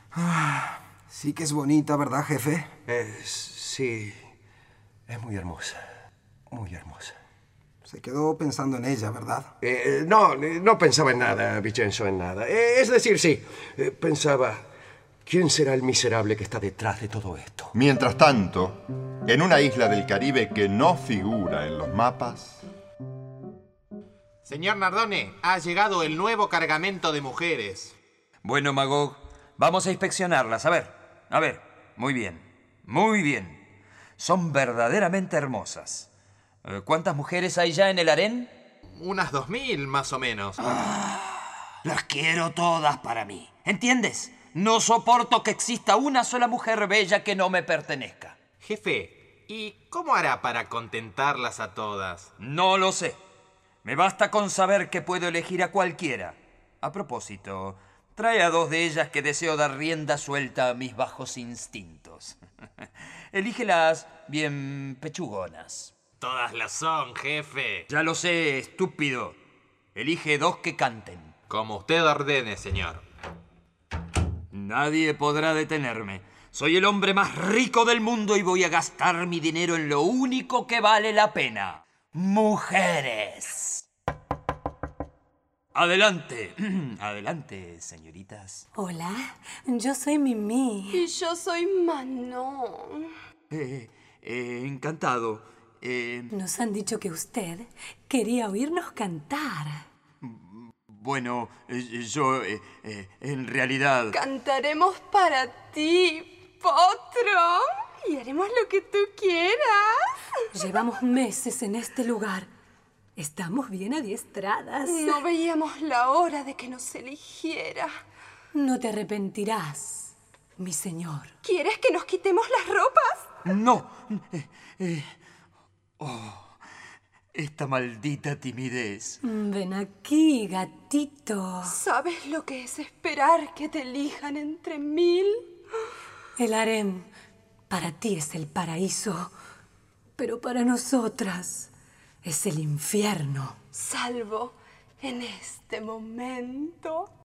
Sí que es bonita, ¿verdad, jefe? Sí, es muy hermosa. Muy hermosa. Se quedó pensando en ella, ¿verdad? No pensaba en nada, Vincenzo, en nada. Es decir, sí, pensaba, ¿quién será el miserable que está detrás de todo esto? Mientras tanto, en una isla del Caribe que no figura en los mapas... Señor Nardone, ha llegado el nuevo cargamento de mujeres. Bueno, Magog, vamos a inspeccionarlas. A ver, muy bien, muy bien. Son verdaderamente hermosas. ¿Cuántas mujeres hay ya en el harén? Unas 2000, más o menos. Las quiero todas para mí. ¿Entiendes? No soporto que exista una sola mujer bella que no me pertenezca. Jefe, ¿y cómo hará para contentarlas a todas? No lo sé. Me basta con saber que puedo elegir a cualquiera. A propósito, trae a 2 de ellas que deseo dar rienda suelta a mis bajos instintos. Elígelas bien pechugonas. Todas lo son, jefe. Ya lo sé, estúpido. Elige 2 que canten. Como usted ordene, señor. Nadie podrá detenerme. Soy el hombre más rico del mundo y voy a gastar mi dinero en lo único que vale la pena. Mujeres. Adelante. Adelante, señoritas. Hola, yo soy Mimi. Y yo soy Manon. Encantado. Nos han dicho que usted quería oírnos cantar. Bueno, yo, en realidad... Cantaremos para ti, Potro. Y haremos lo que tú quieras. Llevamos meses en este lugar. Estamos bien adiestradas. No veíamos la hora de que nos eligiera. No te arrepentirás, mi señor. ¿Quieres que nos quitemos las ropas? No. Esta maldita timidez. Ven aquí, gatito. ¿Sabes lo que es esperar que te elijan entre 1000? El harén para ti es el paraíso, pero para nosotras es el infierno. Salvo en este momento.